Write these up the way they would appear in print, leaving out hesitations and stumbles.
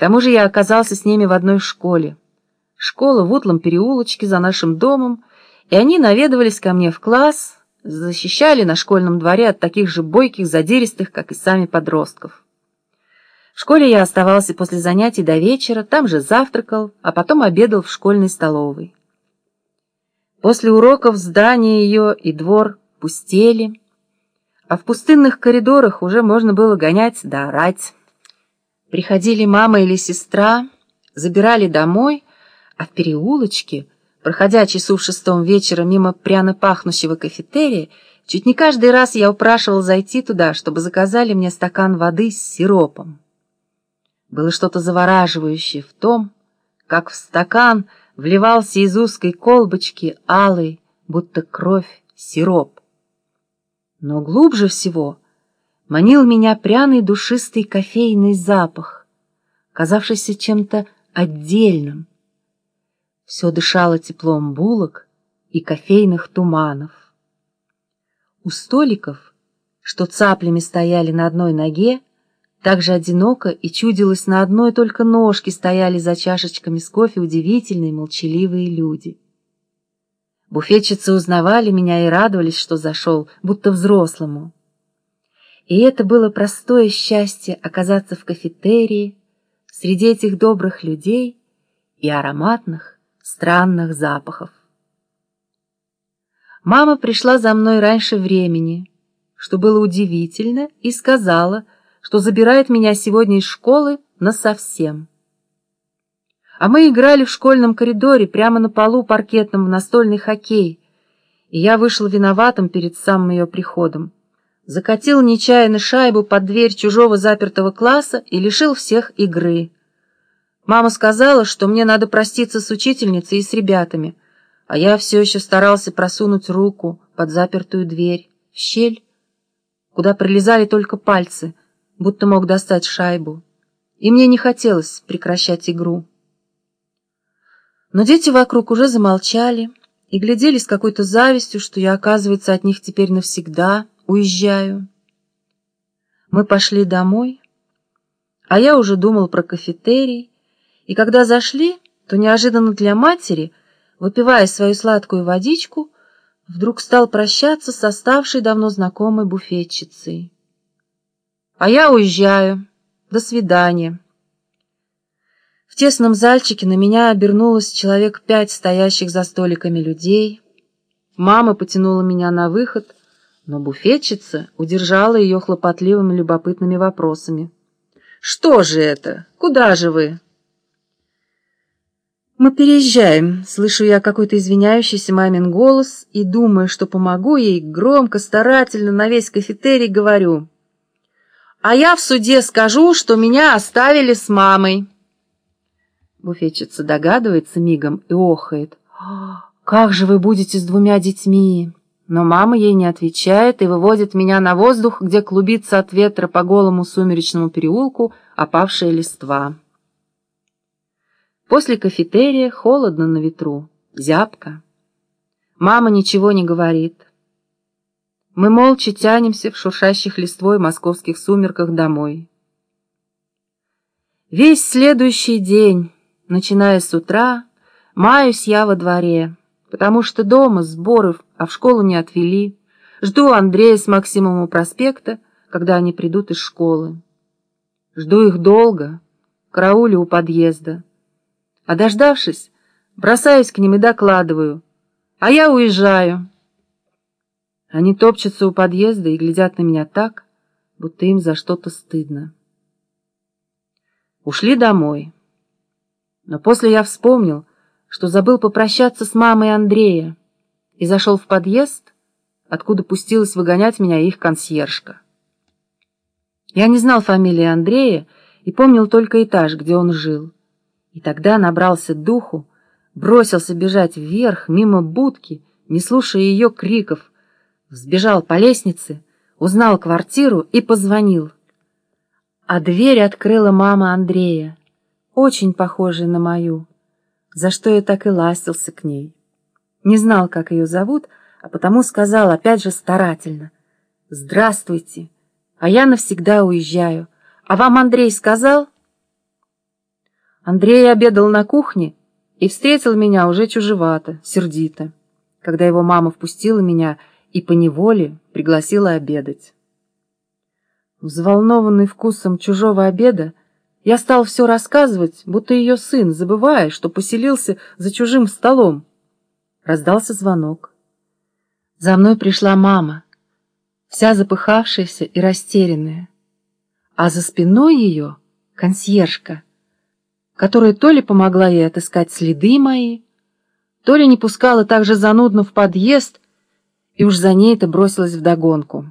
тому же я оказался с ними в одной школе. Школа в утлом переулочке за нашим домом, и они наведывались ко мне в класс, защищали на школьном дворе от таких же бойких, задиристых, как и сами подростков. В школе я оставался после занятий до вечера, там же завтракал, а потом обедал в школьной столовой. После уроков здание ее и двор пустели, а в пустынных коридорах уже можно было гонять да орать. Приходили мама или сестра, забирали домой, а в переулочке, проходя часу в 6 вечера мимо пряно пахнущего кафетерия, чуть не каждый раз я упрашивал зайти туда, чтобы заказали мне стакан воды с сиропом. Было что-то завораживающее в том, как в стакан вливался из узкой колбочки алый, будто кровь, сироп. Но глубже всего манил меня пряный душистый кофейный запах, казавшийся чем-то отдельным. Все дышало теплом булок и кофейных туманов. У столиков, что цаплями стояли на одной ноге, так же одиноко и чудилось, на одной только ножке стояли за чашечками с кофе удивительные молчаливые люди. Буфетчицы узнавали меня и радовались, что зашел, будто взрослому. И это было простое счастье оказаться в кафетерии среди этих добрых людей и ароматных, странных запахов. Мама пришла за мной раньше времени, что было удивительно, и сказала, что забирает меня сегодня из школы насовсем. А мы играли в школьном коридоре прямо на полу паркетном в настольный хоккей, и я вышел виноватым перед самым ее приходом. Закатил нечаянно шайбу под дверь чужого запертого класса и лишил всех игры. Мама сказала, что мне надо проститься с учительницей и с ребятами, а я все еще старался просунуть руку под запертую дверь, в щель, куда прилезали только пальцы, будто мог достать шайбу, и мне не хотелось прекращать игру. Но дети вокруг уже замолчали и глядели с какой-то завистью, что я, оказывается, от них теперь навсегда уезжаю. Мы пошли домой, а я уже думал про кафетерий, и когда зашли, то неожиданно для матери, выпивая свою сладкую водичку, вдруг стал прощаться с оставшей давно знакомой буфетчицей. «А я уезжаю. До свидания». В тесном зальчике на меня обернулось человек 5 стоящих за столиками людей. Мама потянула меня на выход, но буфетчица удержала ее хлопотливыми любопытными вопросами. «Что же это? Куда же вы?» «Мы переезжаем», — слышу я какой-то извиняющийся мамин голос и, думая, что помогу ей, громко, старательно на весь кафетерий говорю: «А я в суде скажу, что меня оставили с мамой». Буфетчица догадывается мигом и охает: «Как же вы будете с 2 детьми?» Но мама ей не отвечает и выводит меня на воздух, где клубится от ветра по голому сумеречному переулку опавшая листва. После кафетерия холодно на ветру, зябко. Мама ничего не говорит. Мы молча тянемся в шуршащих листвой московских сумерках домой. Весь следующий день, начиная с утра, маюсь я во дворе, потому что дома сборы, а в школу не отвели. Жду Андрея с Максимом у проспекта, когда они придут из школы. Жду их долго, караулю у подъезда. А дождавшись, бросаюсь к ним и докладываю: «А я уезжаю». Они топчутся у подъезда и глядят на меня так, будто им за что-то стыдно. Ушли домой. Но после я вспомнил, что забыл попрощаться с мамой Андрея, и зашел в подъезд, откуда пустилась выгонять меня их консьержка. Я не знал фамилии Андрея и помнил только этаж, где он жил. И тогда набрался духу, бросился бежать вверх, мимо будки, не слушая ее криков, взбежал по лестнице, узнал квартиру и позвонил. А дверь открыла мама Андрея, очень похожая на мою, за что я так и ластился к ней. Не знал, как ее зовут, а потому сказал опять же старательно: «Здравствуйте, а я навсегда уезжаю. А вам Андрей сказал?» Андрей обедал на кухне и встретил меня уже чужевато, сердито, когда его мама впустила меня и поневоле пригласила обедать. Взволнованный вкусом чужого обеда, я стал все рассказывать, будто ее сын, забывая, что поселился за чужим столом. Раздался звонок. За мной пришла мама, вся запыхавшаяся и растерянная, а за спиной ее консьержка, которая то ли помогла ей отыскать следы мои, то ли не пускала так же занудно в подъезд, и уж за ней-то бросилась вдогонку.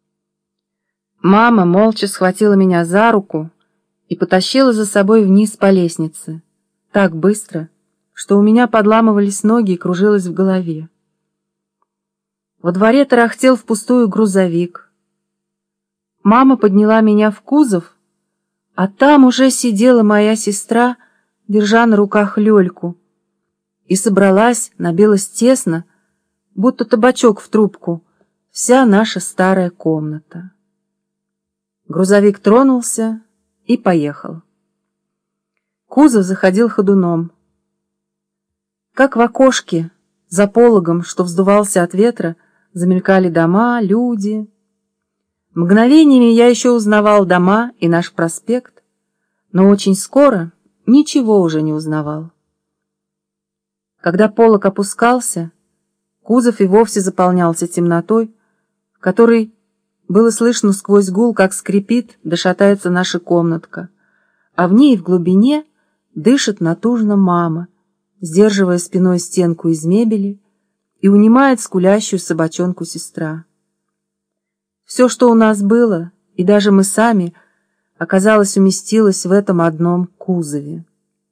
Мама молча схватила меня за руку и потащила за собой вниз по лестнице, так быстро, что у меня подламывались ноги и кружилось в голове. Во дворе тарахтел впустую грузовик. Мама подняла меня в кузов, а там уже сидела моя сестра, держа на руках Лёльку, и собралась, набилась тесно, будто табачок в трубку, вся наша старая комната. Грузовик тронулся и поехал. Кузов заходил ходуном. Как в окошке, за пологом, что вздувался от ветра, замелькали дома, люди. Мгновениями я еще узнавал дома и наш проспект, но очень скоро ничего уже не узнавал. Когда полог опускался, кузов и вовсе заполнялся темнотой, в которой было слышно сквозь гул, как скрипит да шатается наша комнатка, а в ней в глубине дышит натужно мама, сдерживая спиной стенку из мебели, и унимает скулящую собачонку сестра. Все, что у нас было, и даже мы сами, оказалось, уместилось в этом одном кузове.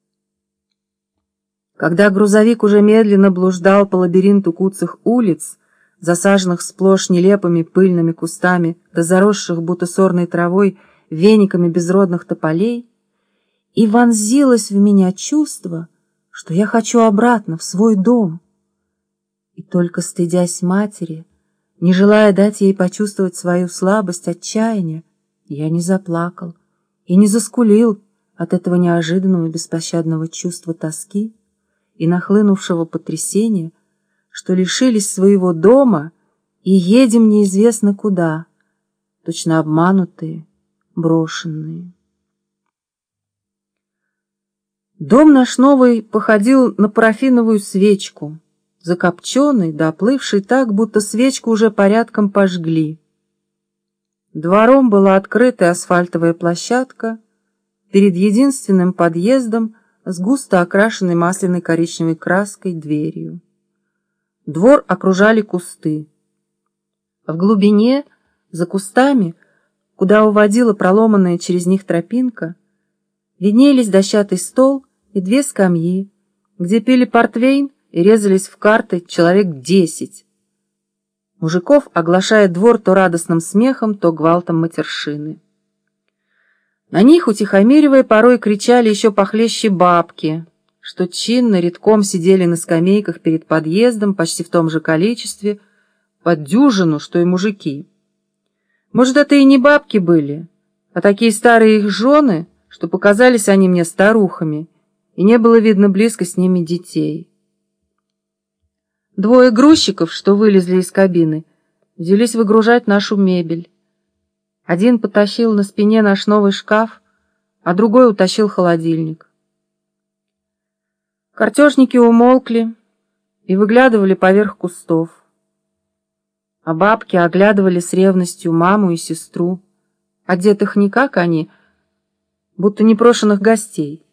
Когда грузовик уже медленно блуждал по лабиринту куцых улиц, засаженных сплошь нелепыми пыльными кустами да заросших будто сорной травой вениками безродных тополей, и вонзилось в меня чувство, что я хочу обратно в свой дом. И только стыдясь матери, не желая дать ей почувствовать свою слабость, отчаяния, я не заплакал и не заскулил от этого неожиданного беспощадного чувства тоски и нахлынувшего потрясения, что лишились своего дома и едем неизвестно куда, точно обманутые, брошенные. Дом наш новый походил на парафиновую свечку, закопченный да оплывший так, будто свечку уже порядком пожгли. Двором была открытая асфальтовая площадка, перед единственным подъездом с густо окрашенной масляной коричневой краской дверью. Двор окружали кусты. В глубине, за кустами, куда уводила проломанная через них тропинка, виднелись дощатый стол и две скамьи, где пили портвейн и резались в карты человек 10. Мужиков оглашает двор то радостным смехом, то гвалтом матершины. На них, утихомиривая, порой кричали еще похлеще бабки, что чинно редком сидели на скамейках перед подъездом почти в том же количестве, под дюжину, что и мужики. Может, это и не бабки были, а такие старые их жены, что показались они мне старухами, и не было видно близко с ними детей. Двое грузчиков, что вылезли из кабины, взялись выгружать нашу мебель. Один потащил на спине наш новый шкаф, а другой утащил холодильник. Картежники умолкли и выглядывали поверх кустов, а бабки оглядывали с ревностью маму и сестру, одетых не как они, будто непрошенных гостей.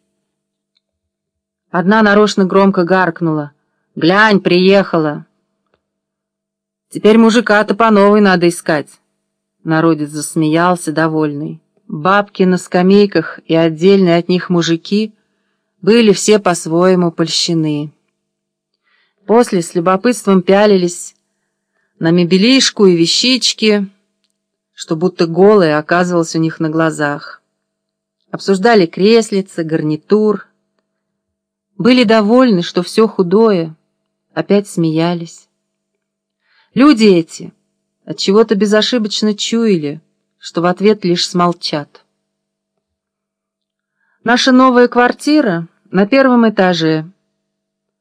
Одна нарочно громко гаркнула: «Глянь, приехала!» «Теперь мужика-то по новой надо искать!» Народец засмеялся, довольный. Бабки на скамейках и отдельные от них мужики были все по-своему польщены. После с любопытством пялились на мебелишку и вещички, что будто голое оказывалось у них на глазах. Обсуждали креслицы, гарнитур. Были довольны, что все худое, опять смеялись. Люди эти отчего-то безошибочно чуяли, что в ответ лишь смолчат. Наша новая квартира на первом этаже.